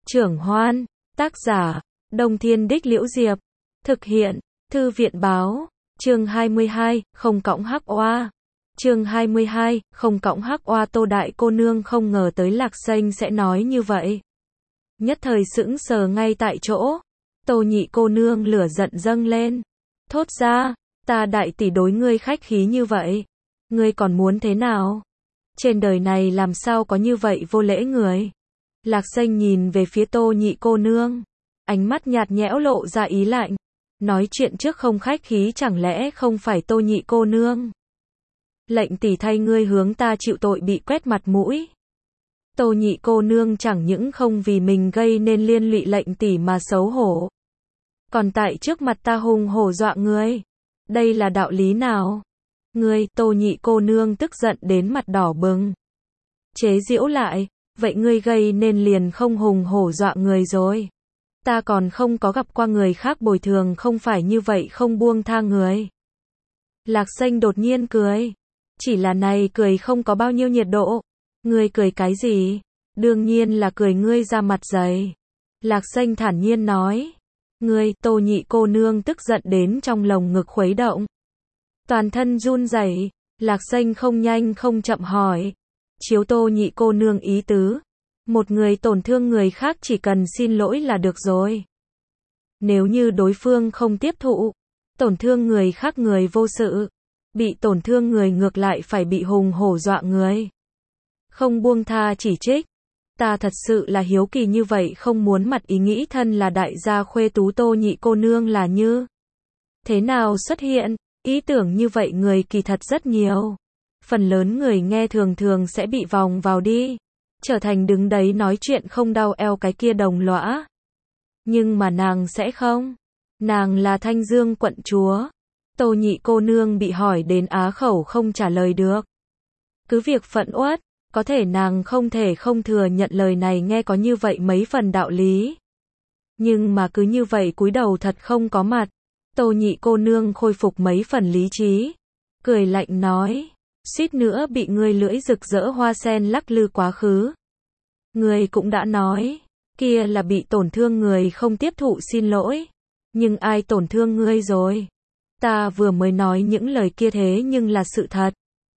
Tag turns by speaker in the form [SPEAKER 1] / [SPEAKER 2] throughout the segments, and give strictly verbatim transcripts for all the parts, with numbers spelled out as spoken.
[SPEAKER 1] Trưởng Hoan, tác giả, Đông Thiên Đích Liễu Diệp, thực hiện, Thư viện báo, chương hai mươi hai, không cõng hắc oa. Chương hai mươi hai, không cõng hắc oa. Tô đại cô nương không ngờ tới Lạc Sanh sẽ nói như vậy. Nhất thời sững sờ ngay tại chỗ. Tô nhị cô nương lửa giận dâng lên. Thốt ra, ta đại tỷ đối ngươi khách khí như vậy. Ngươi còn muốn thế nào? Trên đời này làm sao có như vậy vô lễ người? Lạc Sanh nhìn về phía Tô nhị cô nương. Ánh mắt nhạt nhẽo lộ ra ý lạnh. Nói chuyện trước không khách khí chẳng lẽ không phải Tô nhị cô nương? Lệnh tỷ thay ngươi hướng ta chịu tội bị quét mặt mũi. Tô nhị cô nương chẳng những không vì mình gây nên liên lụy lệnh tỷ mà xấu hổ. Còn tại trước mặt ta hùng hổ dọa ngươi. Đây là đạo lý nào? Ngươi, Tô nhị cô nương tức giận đến mặt đỏ bừng. Chế giễu lại, vậy ngươi gây nên liền không hùng hổ dọa người rồi. Ta còn không có gặp qua người khác bồi thường không phải như vậy không buông tha người. Lạc Sanh đột nhiên cười. Chỉ là này cười không có bao nhiêu nhiệt độ. Ngươi cười cái gì? Đương nhiên là cười ngươi ra mặt dày. Lạc Sanh thản nhiên nói. Ngươi, Tô nhị cô nương tức giận đến trong lồng ngực khuấy động. Toàn thân run rẩy. Lạc Sanh không nhanh không chậm hỏi. Chiếu Tô nhị cô nương ý tứ. Một người tổn thương người khác chỉ cần xin lỗi là được rồi. Nếu như đối phương không tiếp thụ, tổn thương người khác người vô sự, bị tổn thương người ngược lại phải bị hùng hổ dọa người. Không buông tha chỉ trích. Ta thật sự là hiếu kỳ như vậy không muốn mặt ý nghĩ thân là đại gia khuê tú Tô nhị cô nương là như thế nào xuất hiện, ý tưởng như vậy người kỳ thật rất nhiều. Phần lớn người nghe thường thường sẽ bị vòng vào đi. Trở thành đứng đấy nói chuyện không đau eo cái kia đồng lõa. Nhưng mà nàng sẽ không. Nàng là Thanh Dương quận chúa. Tô nhị cô nương bị hỏi đến á khẩu không trả lời được. Cứ việc phẫn uất, có thể nàng không thể không thừa nhận lời này nghe có như vậy mấy phần đạo lý. Nhưng mà cứ như vậy cúi đầu thật không có mặt. Tô nhị cô nương khôi phục mấy phần lý trí. Cười lạnh nói. Suýt nữa bị ngươi lưỡi rực rỡ hoa sen lắc lư quá khứ. Ngươi cũng đã nói, kia là bị tổn thương người không tiếp thụ xin lỗi. Nhưng ai tổn thương ngươi rồi? Ta vừa mới nói những lời kia thế nhưng là sự thật.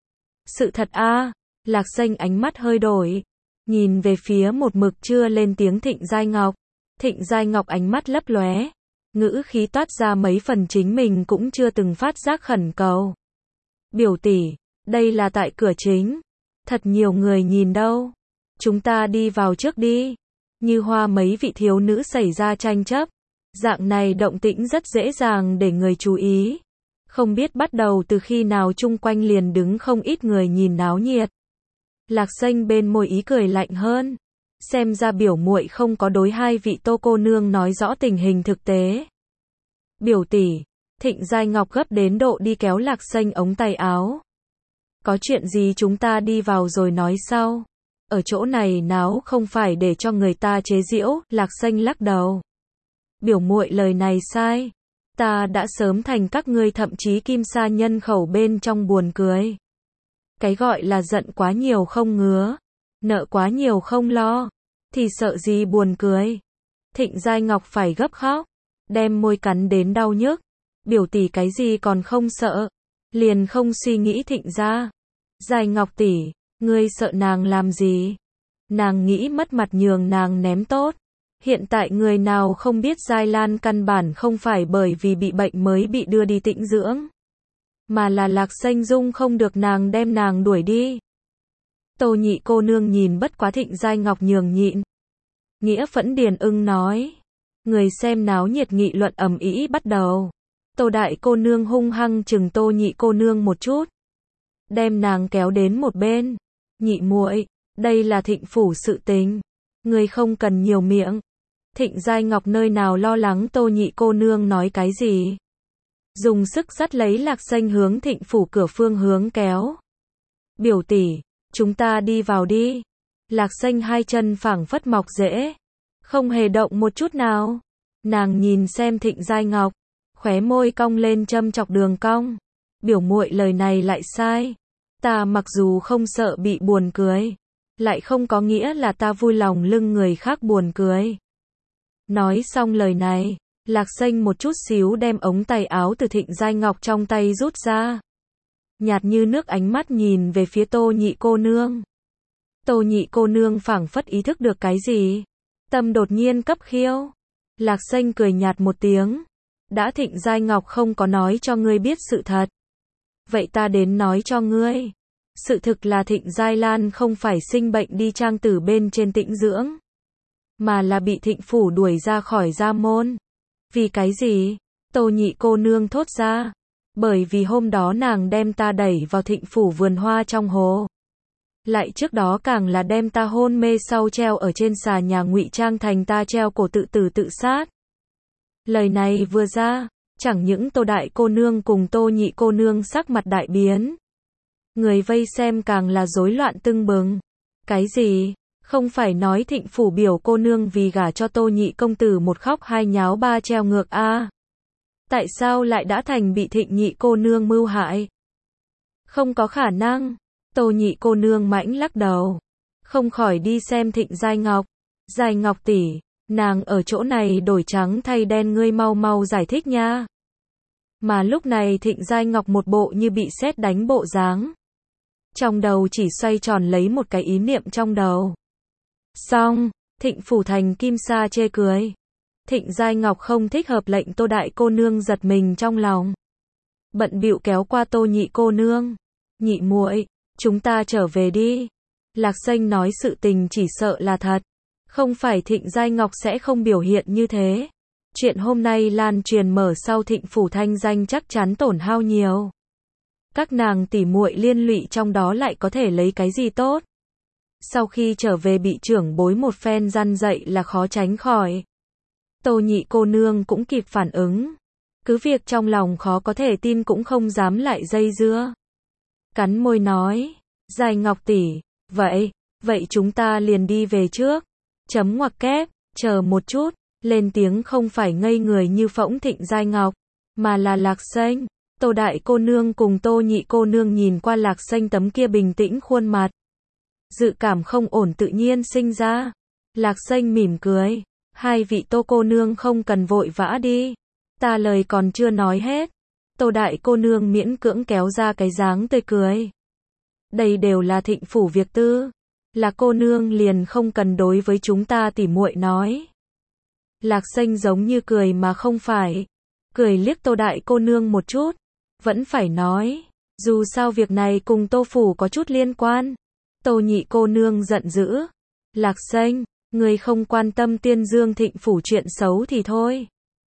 [SPEAKER 1] Sự thật a? À? Lạc Sanh ánh mắt hơi đổi. Nhìn về phía một mực chưa lên tiếng Thịnh Giai Ngọc. Thịnh Giai Ngọc ánh mắt lấp lóe. Ngữ khí toát ra mấy phần chính mình cũng chưa từng phát giác khẩn cầu. Biểu tỷ. Đây là tại cửa chính. Thật nhiều người nhìn đâu. Chúng ta đi vào trước đi. Như Hoa mấy vị thiếu nữ xảy ra tranh chấp. Dạng này động tĩnh rất dễ dàng để người chú ý. Không biết bắt đầu từ khi nào chung quanh liền đứng không ít người nhìn náo nhiệt. Lạc Sanh bên môi ý cười lạnh hơn. Xem ra biểu muội không có đối hai vị Tô cô nương nói rõ tình hình thực tế. Biểu tỷ. Thịnh Giai Ngọc gấp đến độ đi kéo Lạc Sanh ống tay áo. Có chuyện gì chúng ta đi vào rồi nói sau. Ở chỗ này náo không phải để cho người ta chế giễu. Lạc Sanh lắc đầu. Biểu muội lời này sai. Ta đã sớm thành các ngươi thậm chí kim sa nhân khẩu bên trong buồn cười. Cái gọi là giận quá nhiều không ngứa. Nợ quá nhiều không lo. Thì sợ gì buồn cười. Thịnh Giai Ngọc phải gấp khóc. Đem môi cắn đến đau nhức. Biểu tỷ cái gì còn không sợ. Liền không suy nghĩ Thịnh ra. Giai Ngọc tỷ, ngươi sợ nàng làm gì? Nàng nghĩ mất mặt nhường nàng ném tốt. Hiện tại người nào không biết Giai Lan căn bản không phải bởi vì bị bệnh mới bị đưa đi tĩnh dưỡng. Mà là Lạc Sanh dung không được nàng đem nàng đuổi đi. Tô nhị cô nương nhìn bất quá Thịnh Giai Ngọc nhường nhịn. Nghĩa Phẫn Điền ưng nói. Người xem náo nhiệt nghị luận ầm ĩ bắt đầu. Tô đại cô nương hung hăng chừng Tô nhị cô nương một chút. Đem nàng kéo đến một bên. Nhị muội, đây là Thịnh phủ sự tình. Ngươi không cần nhiều miệng. Thịnh Giai Ngọc nơi nào lo lắng Tô nhị cô nương nói cái gì. Dùng sức dắt lấy Lạc Sanh hướng Thịnh phủ cửa phương hướng kéo. Biểu tỷ, chúng ta đi vào đi. Lạc Sanh hai chân phảng phất mọc rễ. Không hề động một chút nào. Nàng nhìn xem Thịnh Giai Ngọc. Khóe môi cong lên châm chọc đường cong. Biểu muội lời này lại sai. Ta mặc dù không sợ bị buồn cười. lại không có nghĩa là ta vui lòng lưng người khác buồn cười. Nói xong lời này, Lạc Xanh một chút xíu đem ống tay áo từ Thịnh Giai Ngọc trong tay rút ra. Nhạt như nước ánh mắt nhìn về phía Tô Nhị cô nương. Tô Nhị cô nương phảng phất ý thức được cái gì. Tâm đột nhiên cấp khiêu. Lạc Xanh cười nhạt một tiếng. Đã Thịnh Giai Ngọc không có nói cho ngươi biết sự thật. Vậy ta đến nói cho ngươi. Sự thực là Thịnh Giai Lan không phải sinh bệnh đi trang tử bên trên tĩnh dưỡng. Mà là bị Thịnh phủ đuổi ra khỏi gia môn. Vì cái gì? Tô Nhị cô nương thốt ra. Bởi vì hôm đó nàng đem ta đẩy vào Thịnh phủ vườn hoa trong hồ. Lại trước đó càng là đem ta hôn mê sau treo ở trên xà nhà ngụy trang thành ta treo cổ tự tử tự sát. Lời này vừa ra, chẳng những Tô đại cô nương cùng Tô Nhị cô nương sắc mặt đại biến. Người vây xem càng là rối loạn tưng bừng. Cái gì? Không phải nói Thịnh phủ biểu cô nương vì gả cho Tô Nhị công tử một khóc hai nháo ba treo ngược a? À? Tại sao lại đã thành bị Thịnh Nhị cô nương mưu hại? Không có khả năng. Tô Nhị cô nương mãnh lắc đầu. Không khỏi đi xem Thịnh Giai Ngọc. Giai Ngọc tỷ, nàng ở chỗ này đổi trắng thay đen, ngươi mau mau giải thích nha. Mà lúc này Thịnh Giai Ngọc một bộ như bị sét đánh bộ dáng. Trong đầu chỉ xoay tròn lấy một cái ý niệm trong đầu. Xong, Thịnh phủ thành kim sa chê cười. Thịnh Giai Ngọc không thích hợp lệnh Tô đại cô nương giật mình trong lòng. Bận bịu kéo qua Tô Nhị cô nương. Nhị muội, chúng ta trở về đi. Lạc Xanh nói sự tình chỉ sợ là thật. Không phải Thịnh Giai Ngọc sẽ không biểu hiện như thế. Chuyện hôm nay lan truyền mở sau Thịnh phủ thanh danh chắc chắn tổn hao nhiều. Các nàng tỉ muội liên lụy trong đó lại có thể lấy cái gì tốt. Sau khi trở về bị trưởng bối một phen răn dạy là khó tránh khỏi. Tô Nhị cô nương cũng kịp phản ứng. Cứ việc trong lòng khó có thể tin cũng không dám lại dây dưa. Cắn môi nói, Giai Ngọc tỷ, vậy, vậy chúng ta liền đi về trước. Chấm ngoặc kép, chờ một chút, lên tiếng không phải ngây người như phỗng Thịnh Giai Ngọc, mà là Lạc Xanh. Tô đại cô nương cùng Tô Nhị cô nương nhìn qua Lạc Xanh tấm kia bình tĩnh khuôn mặt. Dự cảm không ổn tự nhiên sinh ra. Lạc Xanh mỉm cười. Hai vị Tô cô nương không cần vội vã đi. Ta lời còn chưa nói hết. Tô đại cô nương miễn cưỡng kéo ra cái dáng tươi cười. Đây đều là Thịnh phủ việc tư. Là cô nương liền không cần đối với chúng ta tỉ muội nói. Lạc Xanh giống như cười mà không phải. Cười liếc Tô đại cô nương một chút. Vẫn phải nói. Dù sao việc này cùng Tô phủ có chút liên quan. Tô Nhị cô nương giận dữ. Lạc Xanh, người không quan tâm Tiên Dương Thịnh phủ chuyện xấu thì thôi.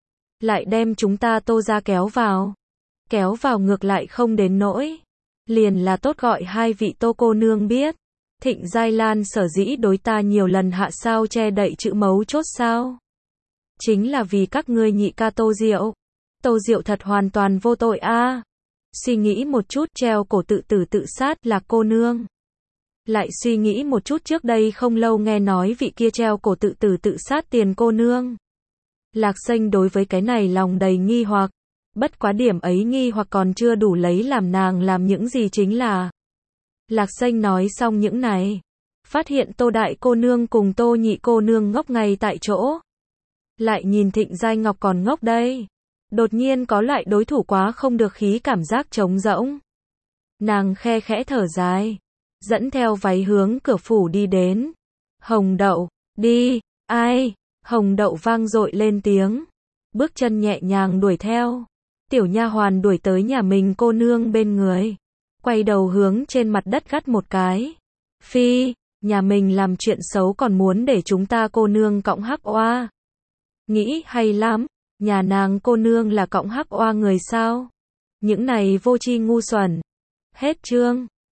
[SPEAKER 1] Lại đem chúng ta Tô ra kéo vào. Kéo vào ngược lại không đến nỗi. Liền là tốt gọi hai vị Tô cô nương biết. Thịnh Giai Lan sở dĩ đối ta nhiều lần hạ sao che đậy chữ mấu chốt sao. Chính là vì các ngươi nhị ca Tô Diệu. Tô Diệu thật hoàn toàn vô tội a. À. Suy nghĩ một chút treo cổ tự tử tự sát là cô nương. Lại suy nghĩ một chút trước đây không lâu nghe nói vị kia treo cổ tự tử tự sát tiền cô nương. Lạc Xanh đối với cái này lòng đầy nghi hoặc. Bất quá điểm ấy nghi hoặc còn chưa đủ lấy làm nàng làm những gì chính là. Lạc Xanh nói xong những này. Phát hiện Tô đại cô nương cùng Tô Nhị cô nương ngốc ngay tại chỗ. Lại nhìn Thịnh Giai Ngọc còn ngốc đây. Đột nhiên có loại đối thủ quá không được khí cảm giác trống rỗng. Nàng khe khẽ thở dài. Dẫn theo váy hướng cửa phủ đi đến. Hồng Đậu, đi, ai? Hồng Đậu vang dội lên tiếng. Bước chân nhẹ nhàng đuổi theo. Tiểu nha hoàn đuổi tới nhà mình cô nương bên người. Quay đầu hướng trên mặt đất gắt một cái. Phi, nhà mình làm chuyện xấu còn muốn để chúng ta cô nương cõng hắc oa. Nghĩ hay lắm, nhà nàng cô nương là cõng hắc oa người sao? Những này vô tri ngu xuẩn. Hết chương.